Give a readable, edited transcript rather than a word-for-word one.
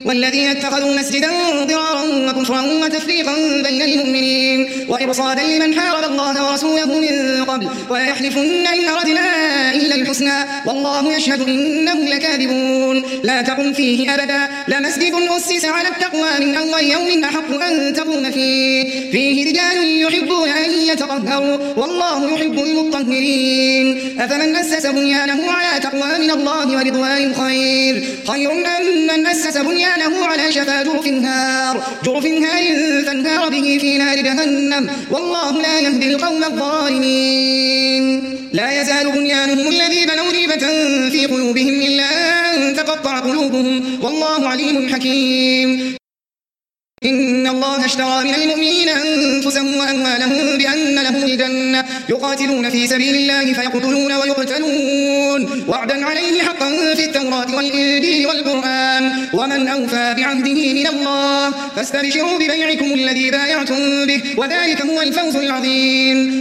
والذين اتخذوا مسجدا ضرارا وكفرا وتفريقا بين المؤمنين وإرصادا لمن حارب الله ورسوله من قبل ويحلفن إن أردنا إلا الحسنى والله يشهد إنهم لكاذبون لا تقم فيه أبدا لمسجد أسس على التقوى من أول يوم أحق أن تقوم فيه رجال يحبون أن يتطهروا والله يحب المطهرين أفمن أسس بنيانه على تقوى من الله ورضوان خير أم من أسس بنيانه على شفا جرف هار فانهار به في نار جهنم والله لا يهدي القوم الظالمين لا يزال بنيانهم الذي بنوا ريبة في قلوبهم إلا أن تقطع قلوبهم والله عليم حكيم إن الله اشترى من المؤمنين أنفسهم وأموالهم بأن لهم الجنة يقاتلون في سبيل الله فيقتلون ويقتلون وعدا عليه حقا في التوراة والإنجيل والقرآن ومن أوفى بعهده من الله فاستبشروا ببيعكم الذي بايعتم به وذلك هو الفوز العظيم.